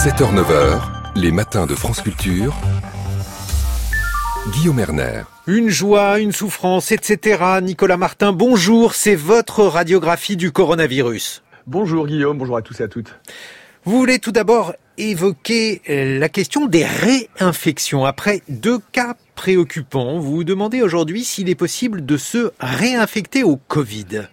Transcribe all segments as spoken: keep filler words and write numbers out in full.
sept heures neuf heures, les matins de France Culture. Guillaume Erner. Une joie, une souffrance, et cetera. Nicolas Martin, bonjour, c'est votre radiographie du coronavirus. Bonjour Guillaume, bonjour à tous et à toutes. Vous voulez tout d'abord évoquer la question des réinfections. Après deux cas préoccupants, vous vous demandez aujourd'hui s'il est possible de se réinfecter au Covid.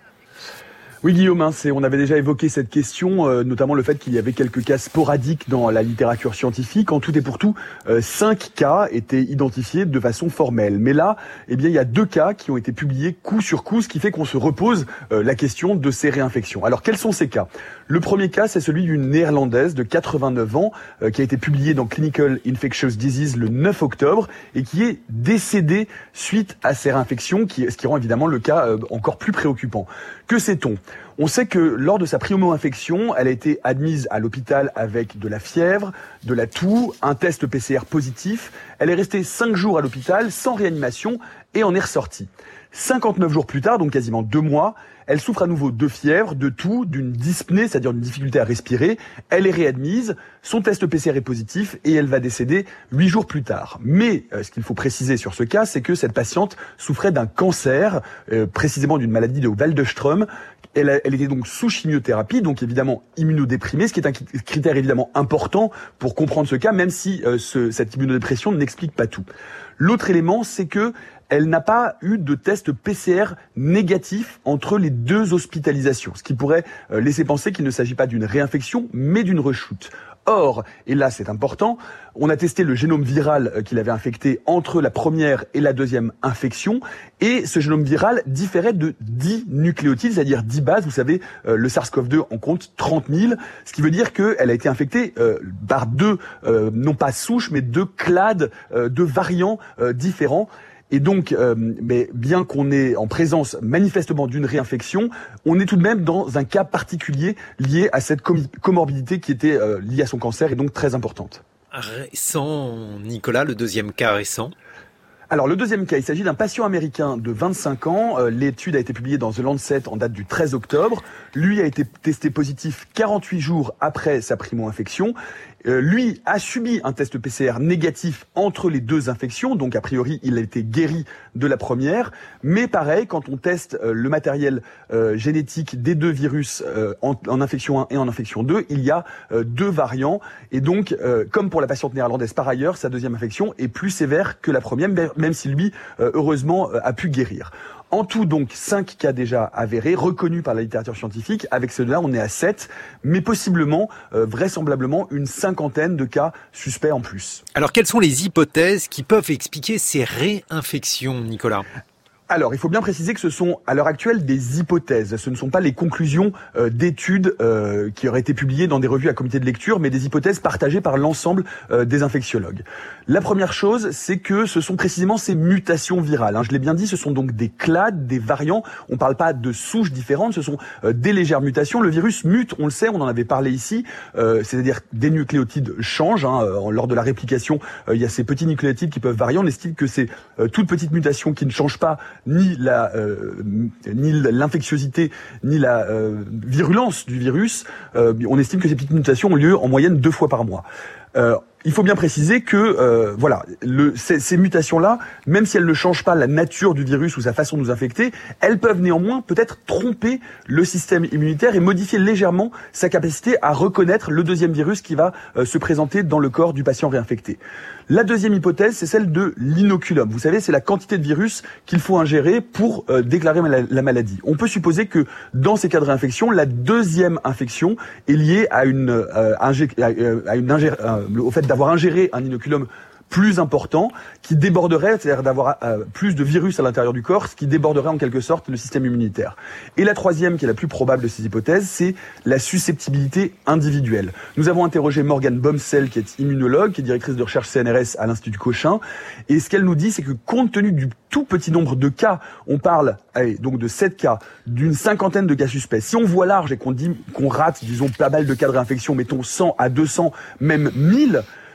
Oui Guillaume, hein, c'est, on avait déjà évoqué cette question, euh, notamment le fait qu'il y avait quelques cas sporadiques dans la littérature scientifique. En tout et pour tout, euh, cinq cas étaient identifiés de façon formelle. Mais là, eh bien, il y a deux cas qui ont été publiés coup sur coup, ce qui fait qu'on se repose euh, la question de ces réinfections. Alors quels sont ces cas ? Le premier cas, c'est celui d'une néerlandaise de quatre-vingt-neuf ans euh, qui a été publié dans Clinical Infectious Disease le neuf octobre et qui est décédée suite à ces réinfections, qui, ce qui rend évidemment le cas euh, encore plus préoccupant. Que sait-on ? On sait que lors de sa primo-infection, elle a été admise à l'hôpital avec de la fièvre, de la toux, un test P C R positif. Elle est restée cinq jours à l'hôpital sans réanimation et en est ressortie. cinquante-neuf jours plus tard, donc quasiment deux mois, elle souffre à nouveau de fièvre, de toux, d'une dyspnée, c'est-à-dire une difficulté à respirer. Elle est réadmise, son test P C R est positif et elle va décéder huit jours plus tard. Mais euh, ce qu'il faut préciser sur ce cas, c'est que cette patiente souffrait d'un cancer, euh, précisément d'une maladie de Waldenström. Elle, a, elle était donc sous chimiothérapie, donc évidemment immunodéprimée, ce qui est un critère évidemment important pour comprendre ce cas, même si euh, ce, cette immunodépression n'explique pas tout. L'autre élément, c'est que elle n'a pas eu de test P C R négatif entre les deux hospitalisations, ce qui pourrait euh, laisser penser qu'il ne s'agit pas d'une réinfection, mais d'une rechute. Or, et là c'est important, on a testé le génome viral qu'il avait infecté entre la première et la deuxième infection, et ce génome viral différait de dix nucléotides, c'est-à-dire dix bases. Vous savez, euh, le SARS-C o V deux en compte trente mille, ce qui veut dire qu'elle a été infectée euh, par deux, euh, non pas souches, mais deux clades, euh, deux variants euh, différents. Et donc, euh, mais bien qu'on est en présence manifestement d'une réinfection, on est tout de même dans un cas particulier lié à cette com- comorbidité qui était euh, liée à son cancer et donc très importante. Récent, Nicolas, le deuxième cas récent. Alors le deuxième cas, il s'agit d'un patient américain de vingt-cinq ans. Euh, l'étude a été publiée dans The Lancet en date du treize octobre. Lui a été testé positif quarante-huit jours après sa primo-infection. Euh, lui a subi un test P C R négatif entre les deux infections, donc a priori il a été guéri de la première. Mais pareil, quand on teste euh, le matériel euh, génétique des deux virus euh, en, en infection un et en infection deux, il y a euh, deux variants. Et donc, euh, comme pour la patiente néerlandaise par ailleurs, sa deuxième infection est plus sévère que la première, même si lui, euh, heureusement, euh, a pu guérir. En tout, donc, cinq cas déjà avérés, reconnus par la littérature scientifique. Avec ceux-là, on est à sept, mais possiblement, euh, vraisemblablement, une cinquantaine de cas suspects en plus. Alors, quelles sont les hypothèses qui peuvent expliquer ces réinfections, Nicolas ? Alors, il faut bien préciser que ce sont, à l'heure actuelle, des hypothèses. Ce ne sont pas les conclusions euh, d'études euh, qui auraient été publiées dans des revues à comité de lecture, mais des hypothèses partagées par l'ensemble euh, des infectiologues. La première chose, c'est que ce sont précisément ces mutations virales. Hein. Je l'ai bien dit, ce sont donc des clades, des variants. On ne parle pas de souches différentes, ce sont euh, des légères mutations. Le virus mute, on le sait, on en avait parlé ici, euh, c'est-à-dire des nucléotides changent. Hein. Lors de la réplication, euh, il y a ces petits nucléotides qui peuvent varier. On estime que ces euh, toutes petites mutations qui ne changent pas ni la euh, ni l'infectiosité ni la euh, virulence du virus, euh, on estime que ces petites mutations ont lieu en moyenne deux fois par mois. Euh, il faut bien préciser que euh, voilà, le, ces, ces mutations-là, même si elles ne changent pas la nature du virus ou sa façon de nous infecter, elles peuvent néanmoins peut-être tromper le système immunitaire et modifier légèrement sa capacité à reconnaître le deuxième virus qui va euh, se présenter dans le corps du patient réinfecté. La deuxième hypothèse, c'est celle de l'inoculum. Vous savez, c'est la quantité de virus qu'il faut ingérer pour euh, déclarer la, la maladie. On peut supposer que dans ces cas de réinfection, la deuxième infection est liée à une, euh, ingé- à, euh, à une ingé- euh, au fait d'avoir ingéré un inoculum plus important, qui déborderait, c'est-à-dire d'avoir euh, plus de virus à l'intérieur du corps, ce qui déborderait en quelque sorte le système immunitaire. Et la troisième, qui est la plus probable de ces hypothèses, c'est la susceptibilité individuelle. Nous avons interrogé Morgane Bomsel, qui est immunologue, qui est directrice de recherche C N R S à l'Institut Cochin, et ce qu'elle nous dit, c'est que compte tenu du tout petit nombre de cas, on parle allez, donc de sept cas, d'une cinquantaine de cas suspects. Si on voit large et qu'on dit qu'on rate, disons, pas mal de cas de réinfection, mettons cent à deux cents, même mille,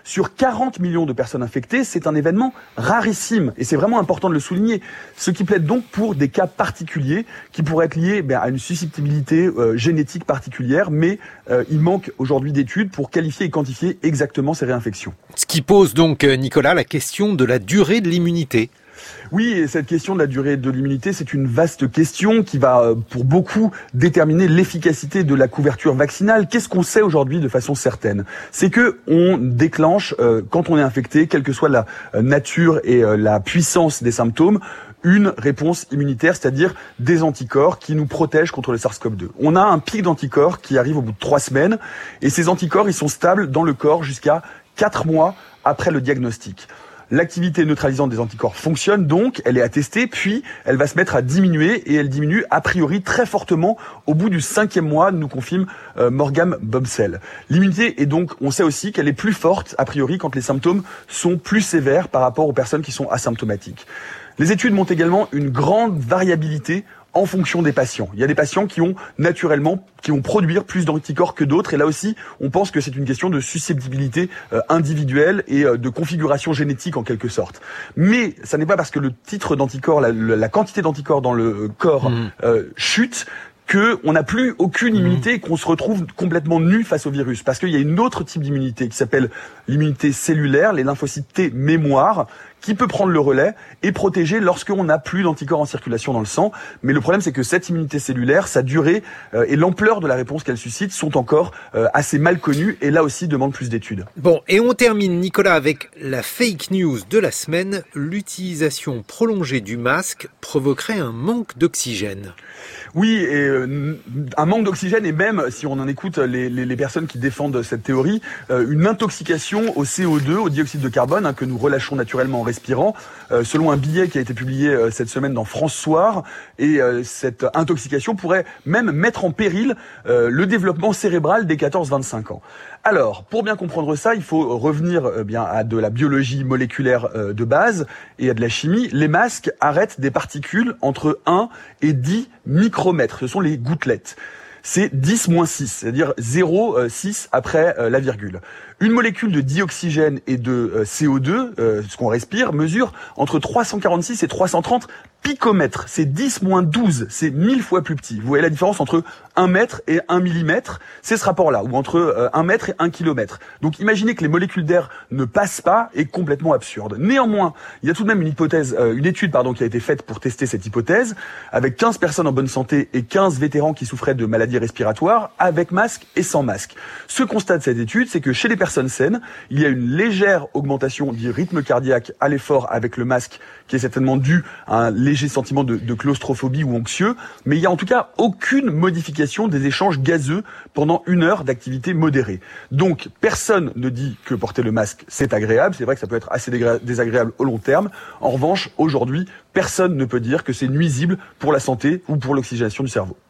Sur quarante millions de personnes infectées, c'est un événement rarissime. Et c'est vraiment important de le souligner. Ce qui plaide donc pour des cas particuliers qui pourraient être liés ben, à une susceptibilité euh, génétique particulière. Mais euh, il manque aujourd'hui d'études pour qualifier et quantifier exactement ces réinfections. Ce qui pose donc, Nicolas, la question de la durée de l'immunité. Oui, et cette question de la durée de l'immunité, c'est une vaste question qui va, pour beaucoup, déterminer l'efficacité de la couverture vaccinale. Qu'est-ce qu'on sait aujourd'hui de façon certaine? C'est que on déclenche, euh, quand on est infecté, quelle que soit la nature et euh, la puissance des symptômes, une réponse immunitaire, c'est-à-dire des anticorps qui nous protègent contre le SARS-CoV deux. On a un pic d'anticorps qui arrive au bout de trois semaines, et ces anticorps, ils sont stables dans le corps jusqu'à quatre mois après le diagnostic. L'activité neutralisante des anticorps fonctionne donc, elle est attestée, puis elle va se mettre à diminuer, et elle diminue a priori très fortement au bout du cinquième mois, nous confirme euh, Morgan Bomsel. L'immunité est donc, on sait aussi qu'elle est plus forte a priori quand les symptômes sont plus sévères par rapport aux personnes qui sont asymptomatiques. Les études montrent également une grande variabilité en fonction des patients. Il y a des patients qui ont naturellement, qui vont produire plus d'anticorps que d'autres, et là aussi, on pense que c'est une question de susceptibilité euh, individuelle et euh, de configuration génétique en quelque sorte. Mais ça n'est pas parce que le titre d'anticorps, la, la quantité d'anticorps dans le corps mmh. euh, chute, que on n'a plus aucune immunité et qu'on se retrouve complètement nu face au virus. Parce qu'il y a une autre type d'immunité qui s'appelle l'immunité cellulaire, les lymphocytes T mémoire, qui peut prendre le relais et protéger lorsqu'on n'a plus d'anticorps en circulation dans le sang. Mais le problème, c'est que cette immunité cellulaire, sa durée euh, et l'ampleur de la réponse qu'elle suscite sont encore euh, assez mal connues, et là aussi demandent plus d'études. Bon, et on termine, Nicolas, avec la fake news de la semaine. L'utilisation prolongée du masque provoquerait un manque d'oxygène. Oui, et euh, un manque d'oxygène, et même, si on en écoute les, les, les personnes qui défendent cette théorie, euh, une intoxication au C O deux, au dioxyde de carbone, hein, que nous relâchons naturellement en respirant, euh, selon un billet qui a été publié euh, cette semaine dans France Soir. Et euh, cette intoxication pourrait même mettre en péril euh, le développement cérébral des quatorze vingt-cinq ans. Alors, pour bien comprendre ça, il faut revenir euh, bien à de la biologie moléculaire euh, de base et à de la chimie. Les masques arrêtent des particules entre un et dix micromètres. Ce sont les gouttelettes. C'est dix moins six, c'est-à-dire zéro virgule six après euh, la virgule. Une molécule de dioxygène et de euh, C O deux, euh, ce qu'on respire, mesure entre trois cent quarante-six et trois cent trente picomètres. C'est dix moins douze, c'est mille fois plus petit. Vous voyez la différence entre un mètre et un millimètre, c'est ce rapport-là, ou entre euh, un mètre et un kilomètre. Donc imaginez que les molécules d'air ne passent pas est complètement absurde. Néanmoins, il y a tout de même une hypothèse, euh, une étude pardon, qui a été faite pour tester cette hypothèse, avec quinze personnes en bonne santé et quinze vétérans qui souffraient de maladies respiratoires, avec masque et sans masque. Ce constat de cette étude, c'est que chez les personnes saines, il y a une légère augmentation du rythme cardiaque à l'effort avec le masque, qui est certainement dû à un léger sentiment de, de claustrophobie ou anxieux, mais il y a en tout cas aucune modification des échanges gazeux pendant une heure d'activité modérée. Donc personne ne dit que porter le masque c'est agréable, c'est vrai que ça peut être assez désagréable au long terme. En revanche, aujourd'hui, personne ne peut dire que c'est nuisible pour la santé ou pour l'oxygénation du cerveau.